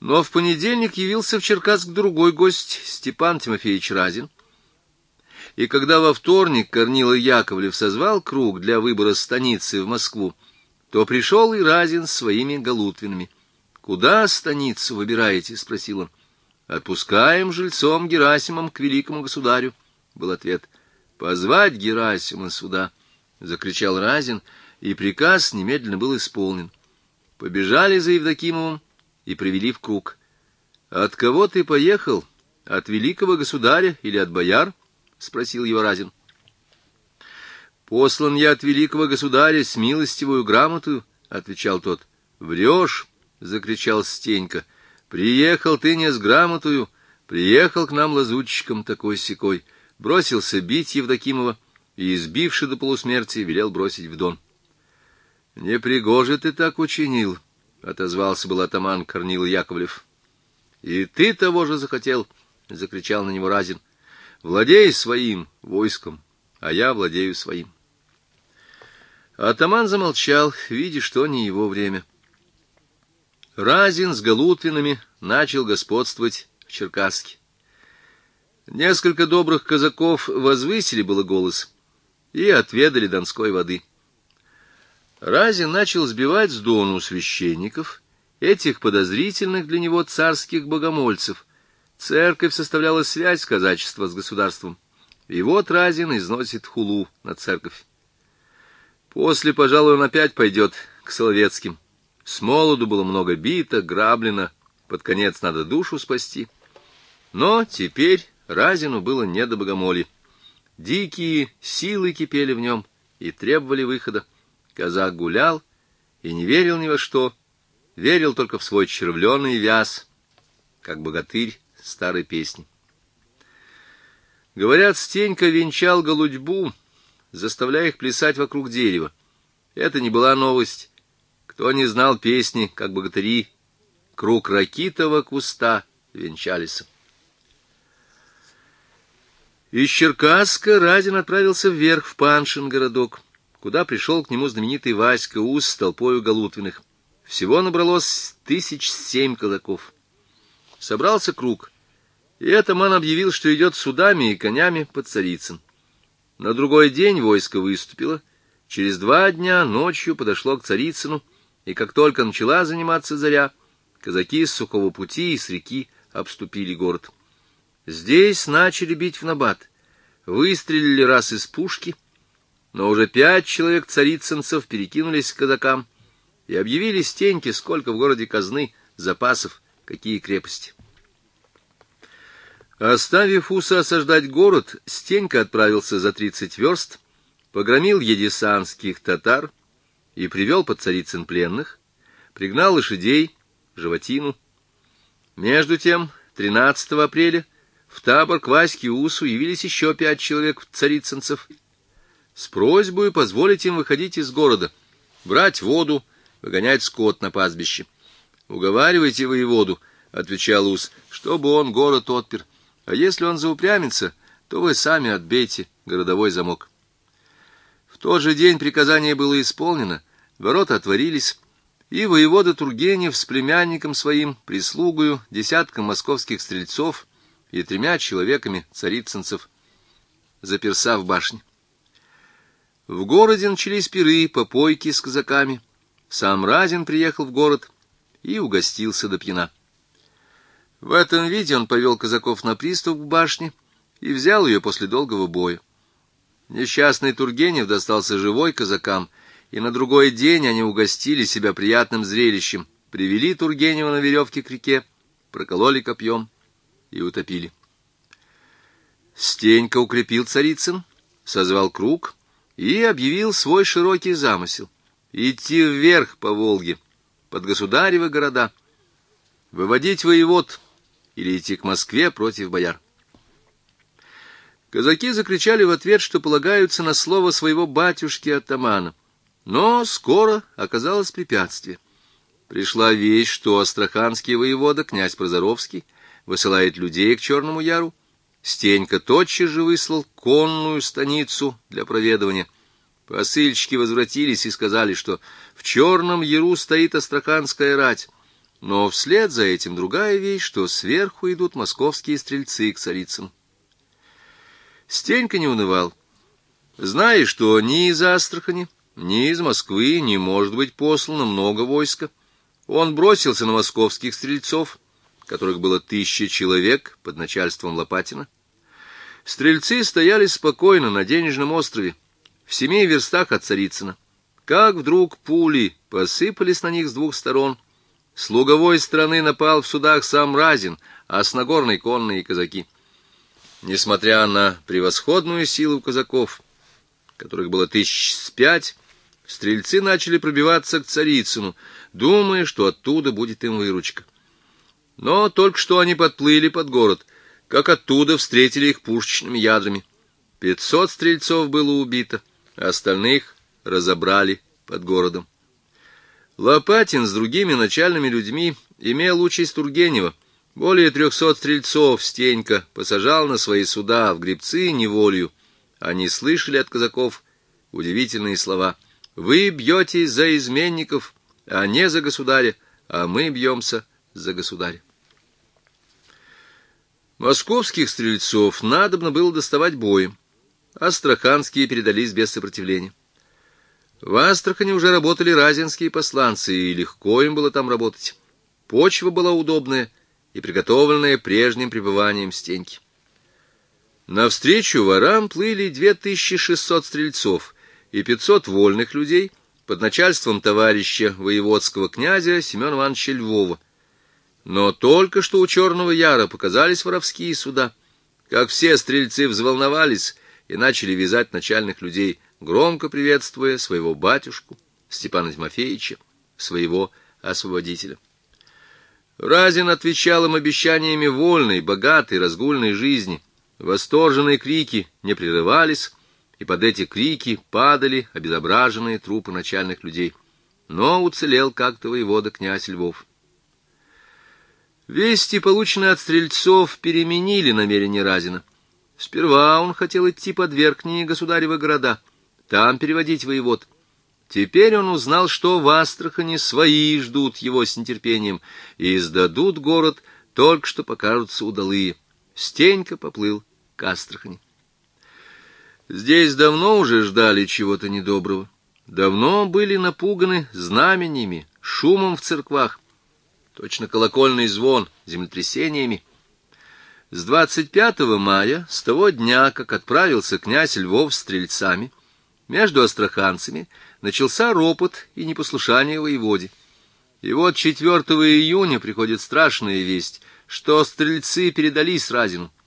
Но в понедельник явился в Черкасск другой гость, Степан Тимофеевич Разин. И когда во вторник Корнила Яковлев созвал круг для выбора станицы в Москву, то пришел и Разин с своими Галутвинами. «Куда станицу выбираете?» — спросил он. «Отпускаем жильцом Герасимом к великому государю», — был ответ. «Позвать Герасима сюда!» — закричал Разин, и приказ немедленно был исполнен. Побежали за Евдокимовым и привели в круг. «От кого ты поехал? От великого государя или от бояр?» — спросил его Разин. «Послан я от великого государя с милостивую грамотою», — отвечал тот. «Врешь!» — закричал Стенька. «Приехал ты не с грамотою, приехал к нам лазутчиком такой-сякой». Бросился бить Евдокимова и, избивши до полусмерти, велел бросить в Дон. «Непригоже ты так учинил», — отозвался был атаман Корнил Яковлев. «И ты того же захотел», — закричал на него Разин. «Владей своим войском, а я владею своим». Атаман замолчал, видя, что не его время. Разин с Галутвинами начал господствовать в Черкасске. Несколько добрых казаков возвысили было голос и отведали донской воды. Разин начал сбивать с Дону священников, этих подозрительных для него царских богомольцев. Церковь составляла связь казачества с государством. И вот Разин износит хулу на церковь. После, пожалуй, он опять пойдет к Соловецким. С молоду было много бито, граблено, под конец надо душу спасти. Но теперь Разину было не до богомолья. Дикие силы кипели в нем и требовали выхода. Казак гулял и не верил ни во что, верил только в свой червленый вяз, как богатырь старой песни. Говорят, Стенька венчал голудьбу, заставляя их плясать вокруг дерева. Это не была новость. Кто не знал песни, как богатыри, круг ракитого куста венчались. Из Черкасска Разин отправился вверх в Паншин городок, куда пришел к нему знаменитый Васька Ус с толпою Галутвиных. Всего набралось 7 казаков. Собрался круг, и атаман объявил, что идет судами и конями под Царицын. На другой день войско выступило, через 2 дня ночью подошло к Царицыну, и как только начала заниматься заря, казаки с сухого пути и с реки обступили город. Здесь начали бить в набат. Выстрелили раз из пушки, но уже 5 человек царицынцев перекинулись к казакам и объявили Стеньке, сколько в городе казны, запасов, какие крепости. Оставив Уса осаждать город, Стенька отправился за 30 верст, погромил едесанских татар и привел под Царицын пленных, пригнал лошадей, животину. Между тем, 13 апреля в табор к Ваське Усу явились еще 5 человек царицынцев с просьбой позволить им выходить из города, брать воду, выгонять скот на пастбище. «Уговаривайте воеводу», — отвечал Ус, — «чтобы он город отпер, а если он заупрямится, то вы сами отбейте городовой замок». В тот же день приказание было исполнено, ворота отворились, и воевода Тургенев с племянником своим, прислугою, 10 московских стрельцов и 3 человеками царицынцев заперся в башне. В городе начались пиры, попойки с казаками. Сам Разин приехал в город и угостился до пьяна. В этом виде он повел казаков на приступ к башне и взял ее после долгого боя. Несчастный Тургенев достался живой казакам, и на другой день они угостили себя приятным зрелищем, привели Тургенева на веревке к реке, прокололи копьем и утопили. Стенька укрепил Царицын, созвал круг и объявил свой широкий замысел — идти вверх по Волге, под государевы города, выводить воевод или идти к Москве против бояр. Казаки закричали в ответ, что полагаются на слово своего батюшки-атамана, но скоро оказалось препятствие. Пришла весть, что астраханский воевода, князь Прозоровский, высылает людей к Черному Яру. Стенька тотчас же выслал конную станицу для проведывания. Посыльщики возвратились и сказали, что в Черном Яру стоит астраханская рать. но вслед за этим другая вещь, что сверху идут московские стрельцы к Царицыну. Стенька не унывал, зная, что ни из Астрахани, ни из Москвы не может быть послано много войска. Он бросился на московских стрельцов, которых было 1000 человек под начальством Лопатина. Стрельцы стояли спокойно на Денежном острове, в 7 верстах от Царицына, как вдруг пули посыпались на них с 2 сторон. С луговой стороны напал в судах сам Разин, а с Нагорной конные казаки. Несмотря на превосходную силу казаков, которых было 5 000, стрельцы начали пробиваться к Царицыну, думая, что оттуда будет им выручка. Но только что они подплыли под город, как оттуда встретили их пушечными ядрами. 500 стрельцов было убито, а остальных разобрали под городом. Лопатин с другими начальными людьми имел участь Тургенева. Более 300 стрельцов Стенька посажал на свои суда в гребцы неволею. Они слышали от казаков удивительные слова: «Вы бьетесь за изменников, а не за государя, а мы бьемся за государя». Московских стрельцов надобно было доставать боем. Астраханские передались без сопротивления. В Астрахани уже работали разинские посланцы, и легко им было там работать. Почва была удобная и приготовленная прежним пребыванием Стеньки. Навстречу ворам плыли 2600 стрельцов и 500 вольных людей под начальством товарища воеводского князя Семена Ивановича Львова. Но только что у Черного Яра показались воровские суда, как все стрельцы взволновались и начали вязать начальных людей, громко приветствуя своего батюшку Степана Тимофеевича, своего освободителя. Разин отвечал им обещаниями вольной, богатой, разгульной жизни. Восторженные крики не прерывались, и под эти крики падали обезображенные трупы начальных людей. Но уцелел как-то воевода князь Львов. Вести, полученные от стрельцов, переменили намерения Разина. Сперва он хотел идти под верхние государевы города, там переводить воевод. Теперь он узнал, что в Астрахани свои ждут его с нетерпением, и сдадут город, только что покажутся удалые. Стенька поплыл к Астрахани. Здесь давно уже ждали чего-то недоброго. Давно были напуганы знамениями, шумом в церквах, точно колокольный звон, землетрясениями. С 25 мая, с того дня, как отправился князь Львов с стрельцами, между астраханцами начался ропот и непослушание воеводе. И вот 4 июня приходит страшная весть, что стрельцы передались Разину.